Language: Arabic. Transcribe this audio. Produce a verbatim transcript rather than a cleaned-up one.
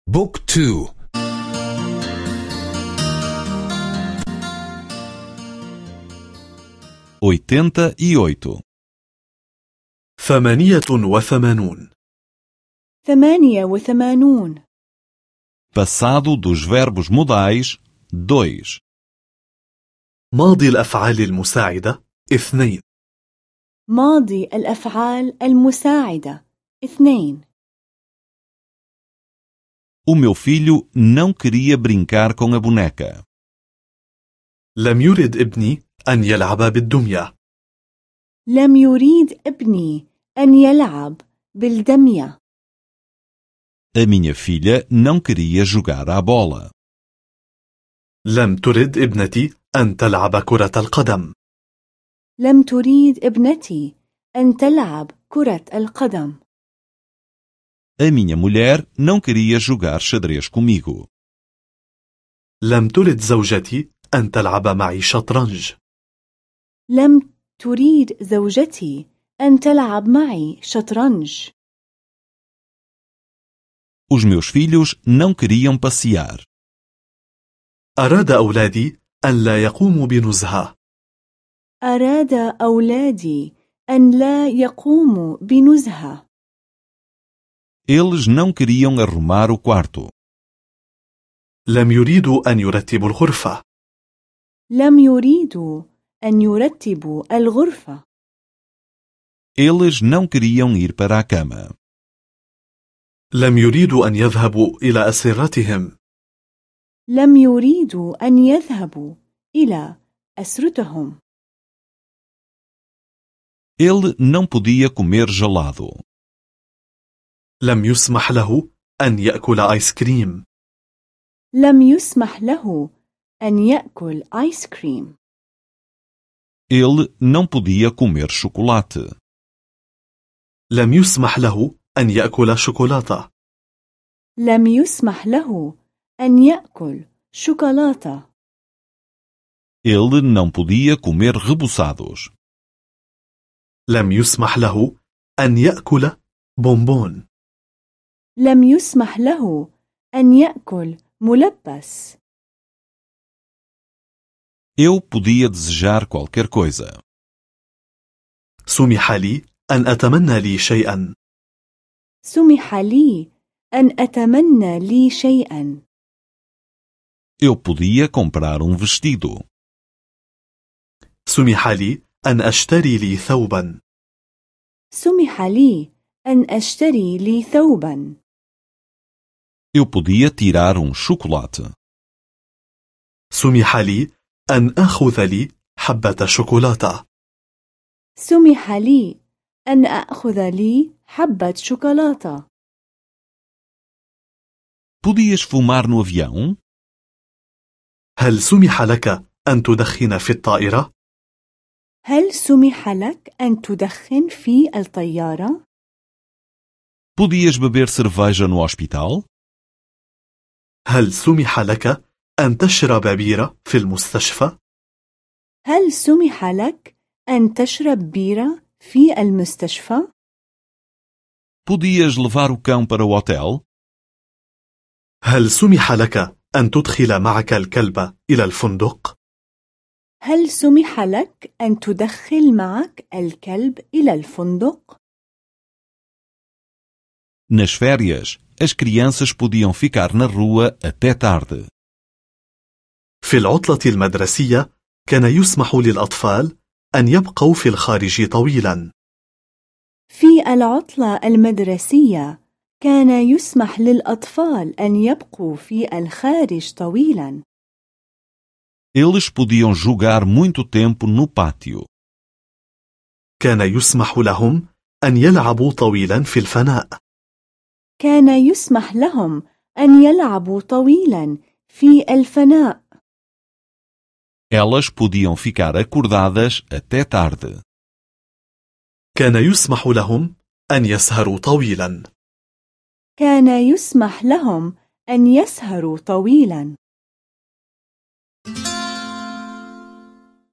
بوك تو. oitenta e oito. ثمانية وثمانون. ثمانية وثمانون. Passado dos verbos modais dois. ماضي الأفعال المساعدة اثنين. ماضي الأفعال المساعدة اثنين. O meu filho não queria brincar com a boneca. لم يرد ابني أن يلعب بالدمية. لم يريد ابني أن يلعب بالدمية. A minha filha não queria jogar à bola. لم ترد ابنتي أن تلعب كرة القدم. لم تريد ابنتي أن تلعب كرة القدم. A minha mulher não queria jogar xadrez comigo. لم ترد زوجتي أن تلعب معي شطرنج. لم تريد زوجتي أن تلعب معي شطرنج. Os meus filhos não queriam passear. أراد أولادي أن لا يقوموا بنزهة. أراد أولادي أن لا يقوموا بنزهة. Eles não queriam arrumar o quarto. لم يريدوا أن يرتبوا الغرفة. لم يريدوا أن يرتبوا الغرفة. Eles não queriam ir para a cama. لم يريدوا أن يذهبوا إلى أسرتهم. لم يريدوا أن يذهبوا إلى أسرتهم. Ele não podia comer gelado. لم يسمح له أن يأكل آيس كريم. لم يسمح له أن يأكل آيس كريم. Ele não podia comer chocolate. لم يسمح له أن يأكل شوكولاتة. لم يسمح له أن يأكل شوكولاتة. Ele não podia comer reboçados. لم يسمح له أن يأكل بونبون. لم يسمح له أن يأكل ملبس. Eu podia desejar qualquer coisa. سمح لي أن أتمنى لي شيئا. سمح لي أن أتمنى لي شيئا. Eu podia comprar um vestido. سمح لي أن أشتري لي ثوبا. سمح لي أن أشتري لي ثوبا. Eu podia tirar um chocolate. سمح لي أن أخذ لي حبة شوكولاتة. سمح لي أن أخذ لي حبة شوكولاتة. Podias fumar no avião? هل سمح لك أن تدخن في الطائرة؟ هل سمح لك أن تدخن في الطيارة؟ Podias beber cerveja no hospital? هل سمح لك أن تشرب بيرة في المستشفى؟ هل سمح لك أن تشرب بيرة في المستشفى؟ Podias levar o cão para o hotel? هل سمح لك أن تدخل معك الكلب إلى الفندق؟ هل سمح لك أن تدخل معك الكلب إلى الفندق؟ Nas férias, as crianças podiam ficar na rua até tarde. في العطلة المدرسية كان يسمح للأطفال أن يبقوا في الخارج طويلا. في العطلة المدرسية كان يسمح للأطفال أن يبقوا في الخارج طويلا. Eles podiam jogar muito tempo no pátio. كان يسمح لهم أن يلعبوا طويلا في الفناء. كان يسمح لهم أن يلعبوا طويلا في الفناء. Elas podiam ficar acordadas até tarde. كان يسمح لهم أن يسهروا طويلا. كان يسمح لهم أن يسهروا طويلا.